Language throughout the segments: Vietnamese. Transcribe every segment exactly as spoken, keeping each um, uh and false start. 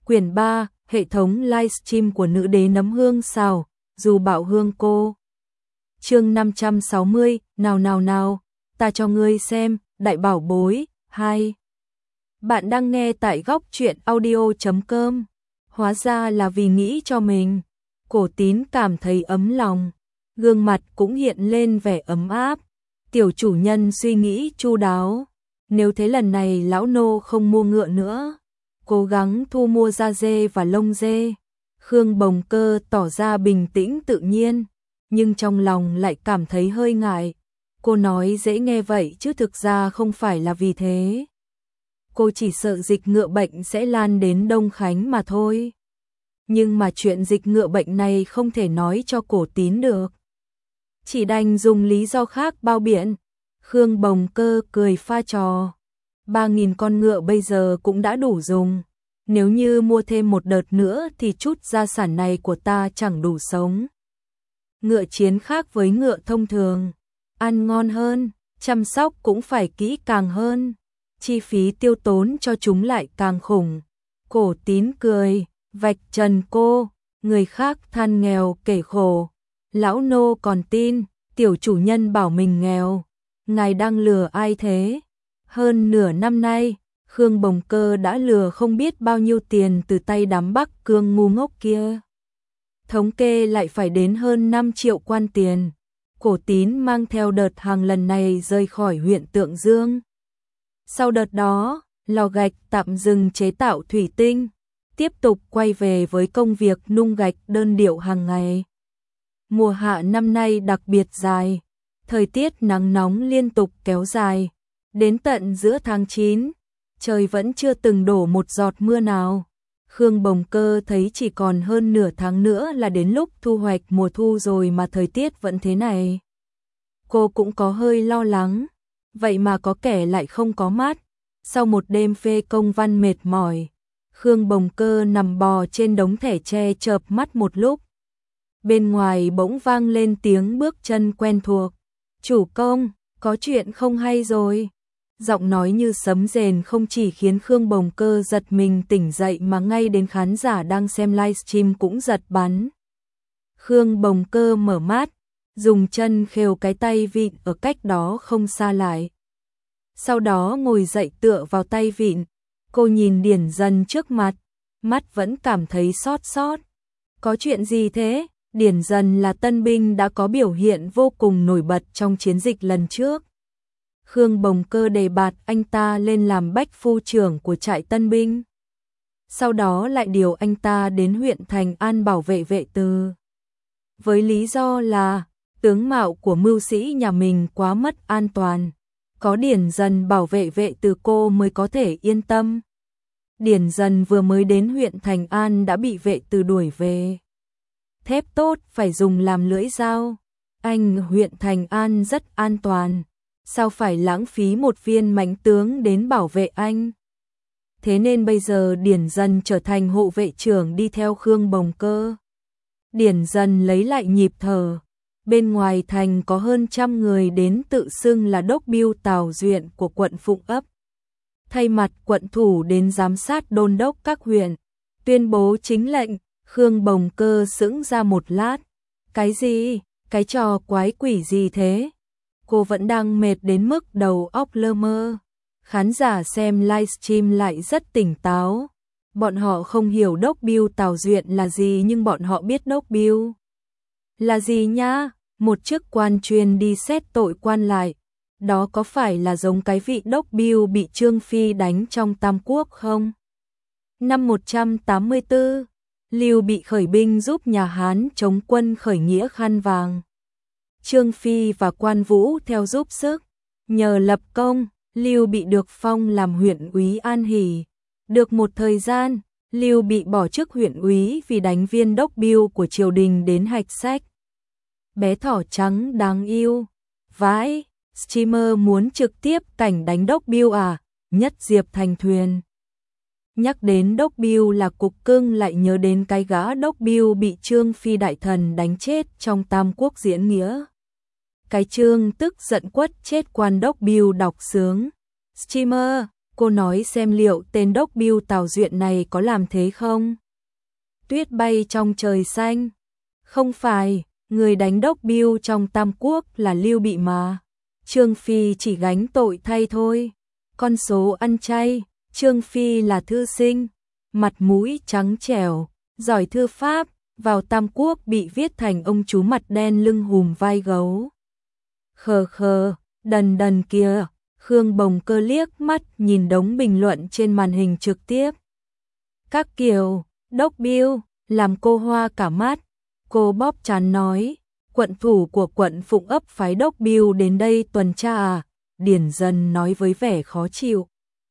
Quyển ba, hệ thống livestream của nữ đế nấm hương xào, dù bạo hương cô. Chương năm trăm sáu mươi, nào nào nào, ta cho ngươi xem, đại bảo bối, hai. Bạn đang nghe tại góc truyện audio chấm com. Hóa ra là vì nghĩ cho mình. Cổ Tín cảm thấy ấm lòng, gương mặt cũng hiện lên vẻ ấm áp. Tiểu chủ nhân suy nghĩ chu đáo. Nếu thế lần này lão nô không mua ngựa nữa, cố gắng thu mua da dê và lông dê. Khương Bồng Cơ tỏ ra bình tĩnh tự nhiên, nhưng trong lòng lại cảm thấy hơi ngại. Cô nói dễ nghe vậy chứ thực ra không phải là vì thế. Cô chỉ sợ dịch ngựa bệnh sẽ lan đến Đông Khánh mà thôi. Nhưng mà chuyện dịch ngựa bệnh này không thể nói cho Cổ Tín được. Chỉ đành dùng lý do khác bao biện. Khương Bồng Cơ cười pha trò. Ba nghìn con ngựa bây giờ cũng đã đủ dùng. Nếu như mua thêm một đợt nữa thì chút gia sản này của ta chẳng đủ sống. Ngựa chiến khác với ngựa thông thường. Ăn ngon hơn, chăm sóc cũng phải kỹ càng hơn. Chi phí tiêu tốn cho chúng lại càng khủng. Cổ Tín cười, vạch trần cô, người khác than nghèo kể khổ. Lão nô còn tin, tiểu chủ nhân bảo mình nghèo. Ngài đang lừa ai thế? Hơn nửa năm nay, Khương Bồng Cơ đã lừa không biết bao nhiêu tiền từ tay đám Bắc Cương ngu ngốc kia. Thống kê lại phải đến hơn năm triệu quan tiền. Cổ Tín mang theo đợt hàng lần này rời khỏi huyện Tượng Dương. Sau đợt đó, lò gạch tạm dừng chế tạo thủy tinh, tiếp tục quay về với công việc nung gạch đơn điệu hàng ngày. Mùa hạ năm nay đặc biệt dài, thời tiết nắng nóng liên tục kéo dài. Đến tận giữa tháng chín, trời vẫn chưa từng đổ một giọt mưa nào. Khương Bồng Cơ thấy chỉ còn hơn nửa tháng nữa là đến lúc thu hoạch mùa thu rồi mà thời tiết vẫn thế này. Cô cũng có hơi lo lắng, vậy mà có kẻ lại không có mát. Sau một đêm phê công văn mệt mỏi, Khương Bồng Cơ nằm bò trên đống thẻ tre chợp mắt một lúc. Bên ngoài bỗng vang lên tiếng bước chân quen thuộc. Chủ công, có chuyện không hay rồi. Giọng nói như sấm rền không chỉ khiến Khương Bồng Cơ giật mình tỉnh dậy mà ngay đến khán giả đang xem livestream cũng giật bắn. Khương Bồng Cơ mở mắt, dùng chân khều cái tay vịn ở cách đó không xa lại. Sau đó ngồi dậy tựa vào tay vịn, cô nhìn Điển Dần trước mặt, mắt vẫn cảm thấy xót xót. Có chuyện gì thế? Điển Dần là tân binh đã có biểu hiện vô cùng nổi bật trong chiến dịch lần trước. Khương Bồng Cơ đề bạt anh ta lên làm bách phu trưởng của trại tân binh. Sau đó lại điều anh ta đến huyện Thành An bảo vệ vệ từ. Với lý do là tướng mạo của mưu sĩ nhà mình quá mất an toàn. Có Điển Dần bảo vệ vệ từ cô mới có thể yên tâm. Điển Dần vừa mới đến huyện Thành An đã bị vệ từ đuổi về. Thép tốt phải dùng làm lưỡi dao. Anh huyện Thành An rất an toàn. Sao phải lãng phí một viên mãnh tướng đến bảo vệ anh? Thế nên bây giờ Điển Dần trở thành hộ vệ trưởng đi theo Khương Bồng Cơ. Điển Dần lấy lại nhịp thở. Bên ngoài thành có hơn trăm người đến tự xưng là đốc biêu Tào Duyện của quận Phụng Ấp. Thay mặt quận thủ đến giám sát đôn đốc các huyện, tuyên bố chính lệnh. Khương Bồng Cơ sững ra một lát. Cái gì? Cái trò quái quỷ gì thế? Cô vẫn đang mệt đến mức đầu óc lơ mơ. Khán giả xem livestream lại rất tỉnh táo. Bọn họ không hiểu đốc biêu Tào Duyện là gì nhưng bọn họ biết đốc biêu là gì nhá. Một chức quan chuyên đi xét tội quan lại. Đó có phải là giống cái vị đốc biêu bị Trương Phi đánh trong Tam Quốc không? Năm một trăm tám mươi tư, Lưu Bị khởi binh giúp nhà Hán chống quân khởi nghĩa khăn vàng. Trương Phi và Quan Vũ theo giúp sức. Nhờ lập công, Lưu Bị được phong làm huyện úy An Hỷ. Được một thời gian, Lưu Bị bỏ chức huyện úy vì đánh viên đốc biêu của triều đình đến hạch sách. Bé thỏ trắng đáng yêu. Vãi, streamer muốn trực tiếp cảnh đánh đốc biêu à? Nhất Diệp thành thuyền. Nhắc đến đốc biêu là cục cưng lại nhớ đến cái gã đốc biêu bị Trương Phi đại thần đánh chết trong Tam Quốc diễn nghĩa. Cái Trương tức giận quất chết quan đốc biêu đọc sướng. Streamer, Cô nói xem liệu tên đốc Bill Tào Duyện này có làm thế không? Tuyết bay trong trời xanh. Không phải, người đánh đốc Bill trong Tam Quốc là Lưu Bị mà. Trương Phi chỉ gánh tội thay thôi. Con số ăn chay, Trương Phi là thư sinh, mặt mũi trắng trẻo, giỏi thư pháp, vào Tam Quốc bị viết thành ông chú mặt đen lưng hùm vai gấu. Khờ khờ, đần đần kìa. Khương Bồng Cơ liếc mắt nhìn đống bình luận trên màn hình trực tiếp. Các kiểu, đốc Bill, làm cô hoa cả mắt. Cô bóp trán nói, quận thủ của quận Phụng Ấp phái đốc Bill đến đây tuần tra à? Điển Dần nói với vẻ khó chịu.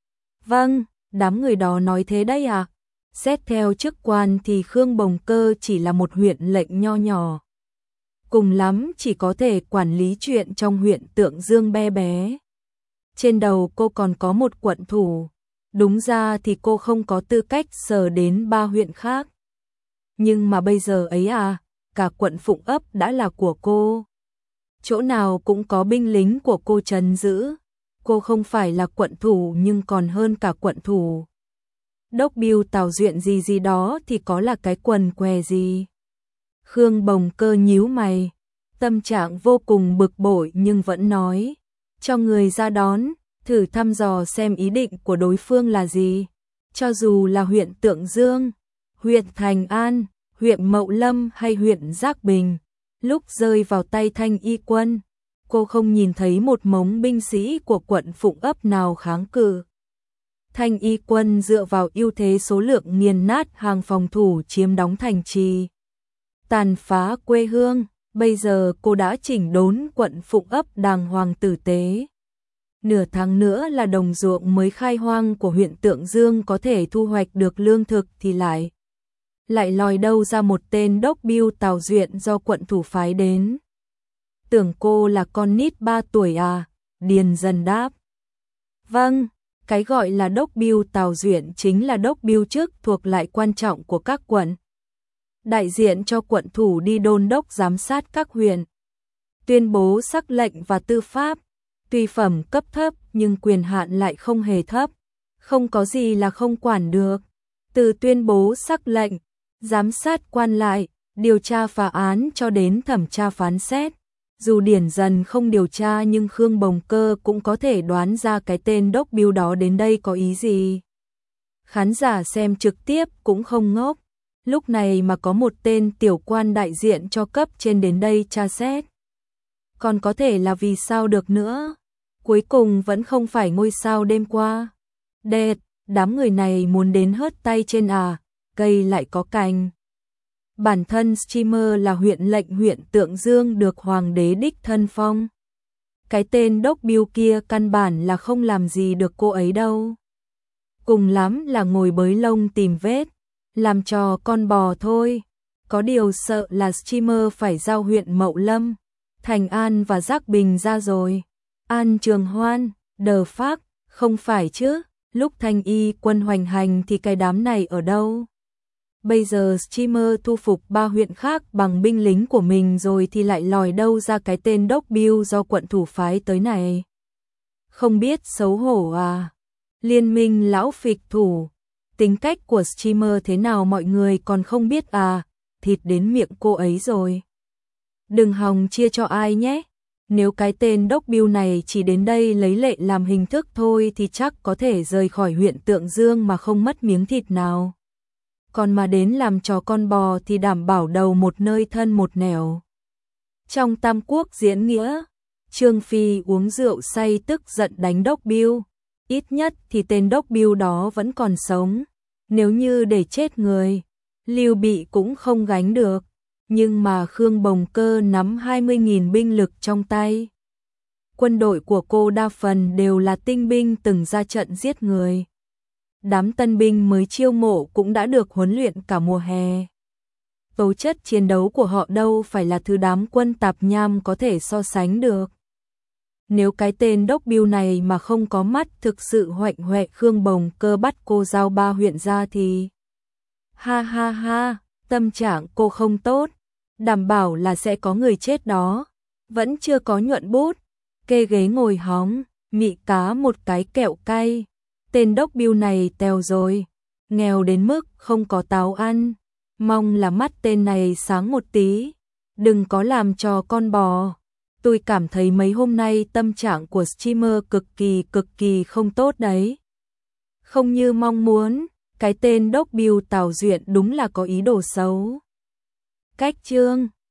Vâng, đám người đó nói thế đấy à? Xét theo chức quan thì Khương Bồng Cơ chỉ là một huyện lệnh nho nhỏ. Cùng lắm chỉ có thể quản lý chuyện trong huyện Tượng Dương bé bé. Trên đầu cô còn có một quận thủ. Đúng ra thì cô không có tư cách sờ đến ba huyện khác. Nhưng mà bây giờ ấy à, cả quận Phụng Ấp đã là của cô. Chỗ nào cũng có binh lính của cô trấn giữ. Cô không phải là quận thủ nhưng còn hơn cả quận thủ. Đốc Bill Tào Duyện gì gì đó thì có là cái quần què gì. Khương Bồng Cơ nhíu mày, tâm trạng vô cùng bực bội nhưng vẫn nói, cho người ra đón, thử thăm dò xem ý định của đối phương là gì. Cho dù là huyện Tượng Dương, huyện Thành An, huyện Mậu Lâm hay huyện Giác Bình, lúc rơi vào tay Thanh Y quân, cô không nhìn thấy một mống binh sĩ của quận Phụng Ấp nào kháng cự. Thanh Y quân dựa vào ưu thế số lượng nghiền nát hàng phòng thủ chiếm đóng thành trì, tàn phá quê hương. Bây giờ cô đã chỉnh đốn quận Phụng Ấp đàng hoàng tử tế. Nửa tháng nữa là đồng ruộng mới khai hoang của huyện Tượng Dương có thể thu hoạch được lương thực thì lại. Lại lòi đâu ra một tên đốc Bill Tào Duyện do quận thủ phái đến. Tưởng cô là con nít ba tuổi à? Điền Dần đáp. Vâng, cái gọi là đốc Bill Tào Duyện chính là đốc Bill chức thuộc lại quan trọng của các quận. Đại diện cho quận thủ đi đôn đốc giám sát các huyện. Tuyên bố sắc lệnh và tư pháp. Tuy phẩm cấp thấp nhưng quyền hạn lại không hề thấp. Không có gì là không quản được. Từ tuyên bố sắc lệnh, giám sát quan lại, điều tra phá án cho đến thẩm tra phán xét. Dù Điển Dần không điều tra nhưng Khương Bồng Cơ cũng có thể đoán ra cái tên đốc Bill đó đến đây có ý gì. Khán giả xem trực tiếp cũng không ngốc. Lúc này mà có một tên tiểu quan đại diện cho cấp trên đến đây tra xét. Còn có thể là vì sao được nữa. Cuối cùng vẫn không phải ngôi sao đêm qua. Đệt, đám người này muốn đến hớt tay trên à, cây lại có cành. Bản thân streamer là huyện lệnh huyện Tượng Dương được hoàng đế đích thân phong. Cái tên đốc Bill kia căn bản là không làm gì được cô ấy đâu. Cùng lắm là ngồi bới lông tìm vết, làm trò con bò thôi. Có điều sợ là streamer phải giao huyện Mậu Lâm, Thành An và Giác Bình ra rồi. An Trường Hoan, đờ phác, không phải chứ, lúc Thanh Y quân hoành hành thì cái đám này ở đâu? Bây giờ streamer thu phục ba huyện khác bằng binh lính của mình rồi thì lại lòi đâu ra cái tên đốc Bill do quận thủ phái tới này. Không biết xấu hổ à? Liên minh lão phịch thủ, tính cách của streamer thế nào mọi người còn không biết à? Thịt đến miệng cô ấy rồi. Đừng hòng chia cho ai nhé. Nếu cái tên đốc Bill này chỉ đến đây lấy lệ làm hình thức thôi thì chắc có thể rời khỏi huyện Tượng Dương mà không mất miếng thịt nào. Còn mà đến làm trò con bò thì đảm bảo đầu một nơi thân một nẻo. Trong Tam Quốc diễn nghĩa, Trương Phi uống rượu say tức giận đánh đốc Bill. Ít nhất thì tên đốc Bill đó vẫn còn sống. Nếu như để chết người, Lưu Bị cũng không gánh được. Nhưng mà Khương Bồng Cơ nắm hai mươi nghìn binh lực trong tay. Quân đội của cô đa phần đều là tinh binh từng ra trận giết người. Đám tân binh mới chiêu mộ cũng đã được huấn luyện cả mùa hè. Tố chất chiến đấu của họ đâu phải là thứ đám quân tạp nham có thể so sánh được. Nếu cái tên đốc Bill này mà không có mắt thực sự hoạnh hoẹ Khương Bồng Cơ bắt cô giao ba huyện ra thì... Ha ha ha, tâm trạng cô không tốt. Đảm bảo là sẽ có người chết đó. Vẫn chưa có nhuận bút. Kê ghế ngồi hóng, mị cá một cái kẹo cay. Tên đốc biêu này tèo rồi, nghèo đến mức không có táo ăn, mong là mắt tên này sáng một tí, đừng có làm trò con bò. Tôi cảm thấy mấy hôm nay tâm trạng của streamer cực kỳ cực kỳ không tốt đấy. Không như mong muốn, cái tên đốc biêu Tào Duyện đúng là có ý đồ xấu. Cách chương